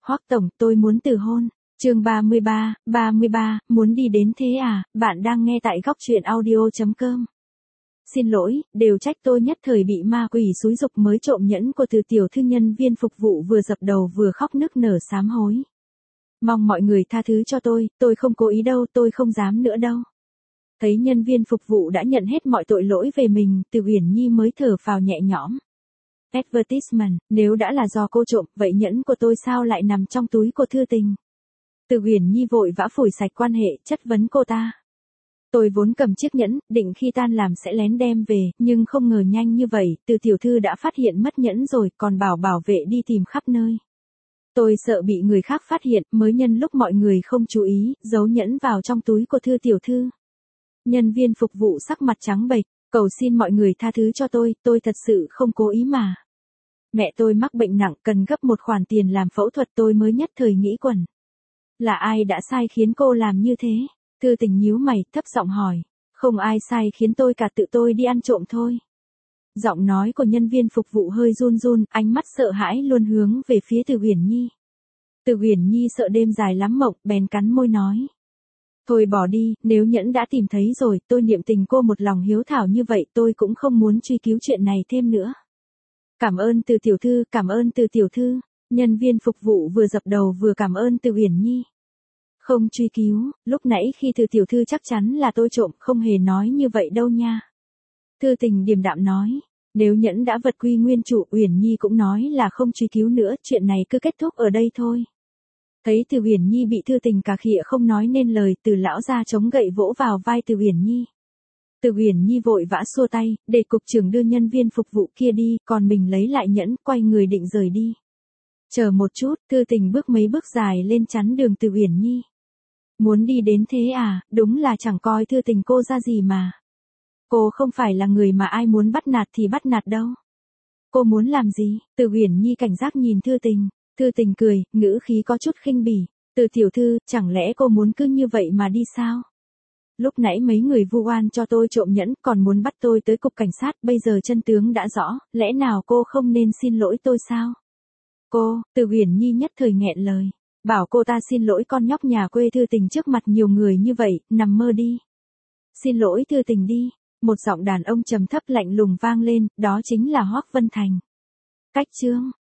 Hoắc tổng, tôi muốn từ hôn. Chương 33, muốn đi đến thế à? Bạn đang nghe tại góc truyện audio.com. Xin lỗi, đều trách tôi nhất thời bị ma quỷ xúi giục mới trộm nhẫn của từ tiểu thư. Nhân viên phục vụ vừa dập đầu vừa khóc nức nở sám hối. Mong mọi người tha thứ cho tôi không cố ý đâu, tôi không dám nữa đâu. Thấy nhân viên phục vụ đã nhận hết mọi tội lỗi về mình, Từ Uyển Nhi mới thở phào nhẹ nhõm. Advertisement, nếu đã là do cô trộm, vậy nhẫn của tôi sao lại nằm trong túi của Thư Tình? Từ Uyển Nhi vội vã phủi sạch quan hệ, chất vấn cô ta. Tôi vốn cầm chiếc nhẫn, định khi tan làm sẽ lén đem về, nhưng không ngờ nhanh như vậy, Từ tiểu thư đã phát hiện mất nhẫn rồi, còn bảo vệ đi tìm khắp nơi. Tôi sợ bị người khác phát hiện, mới nhân lúc mọi người không chú ý, giấu nhẫn vào trong túi của Thư tiểu thư. Nhân viên phục vụ sắc mặt trắng bệch, cầu xin mọi người tha thứ cho tôi thật sự không cố ý mà. Mẹ tôi mắc bệnh nặng, cần gấp một khoản tiền làm phẫu thuật, tôi mới nhất thời nghĩ quẩn. Là ai đã sai khiến cô làm như thế? Thư Tình nhíu mày, thấp giọng hỏi. Không ai sai khiến tôi cả, tự tôi đi ăn trộm thôi. Giọng nói của nhân viên phục vụ hơi run run, ánh mắt sợ hãi luôn hướng về phía Từ Uyển Nhi. Từ Uyển Nhi sợ đêm dài lắm mộng, bèn cắn môi nói. Thôi bỏ đi, nếu nhẫn đã tìm thấy rồi, tôi niệm tình cô một lòng hiếu thảo như vậy, tôi cũng không muốn truy cứu chuyện này thêm nữa. Cảm ơn Từ tiểu thư, cảm ơn Từ tiểu thư. Nhân viên phục vụ vừa dập đầu vừa cảm ơn Từ Uyển Nhi. Không truy cứu, lúc nãy khi Từ tiểu thư chắc chắn là tôi trộm, không hề nói như vậy đâu nha. Thư Tình điềm đạm nói. Nếu nhẫn đã vật quy nguyên chủ, Uyển Nhi cũng nói là không truy cứu nữa, chuyện này cứ kết thúc ở đây thôi. Thấy Từ Uyển Nhi bị Thư Tình cà khịa không nói nên lời, Từ lão ra chống gậy vỗ vào vai Từ Uyển Nhi. Từ Uyển Nhi vội vã xua tay, để cục trưởng đưa nhân viên phục vụ kia đi, còn mình lấy lại nhẫn, quay người định rời đi. Chờ một chút, Thư Tình bước mấy bước dài lên chắn đường Từ Uyển Nhi. Muốn đi đến thế à, đúng là chẳng coi Thư Tình cô ra gì mà. Cô không phải là người mà ai muốn bắt nạt thì bắt nạt đâu. Cô muốn làm gì? Từ Uyển Nhi cảnh giác nhìn Thư Tình. Thư Tình cười, ngữ khí có chút khinh bỉ. Từ tiểu thư, chẳng lẽ cô muốn cứ như vậy mà đi sao? Lúc nãy mấy người vu oan cho tôi trộm nhẫn, còn muốn bắt tôi tới cục cảnh sát, bây giờ chân tướng đã rõ, lẽ nào cô không nên xin lỗi tôi sao? Cô, Từ Uyển Nhi nhất thời nghẹn lời. Bảo cô ta xin lỗi con nhóc nhà quê Thư Tình trước mặt nhiều người như vậy, nằm mơ đi. Xin lỗi Thư Tình đi. Một giọng đàn ông trầm thấp lạnh lùng vang lên, đó chính là Hoắc Vân Thành. Cách chương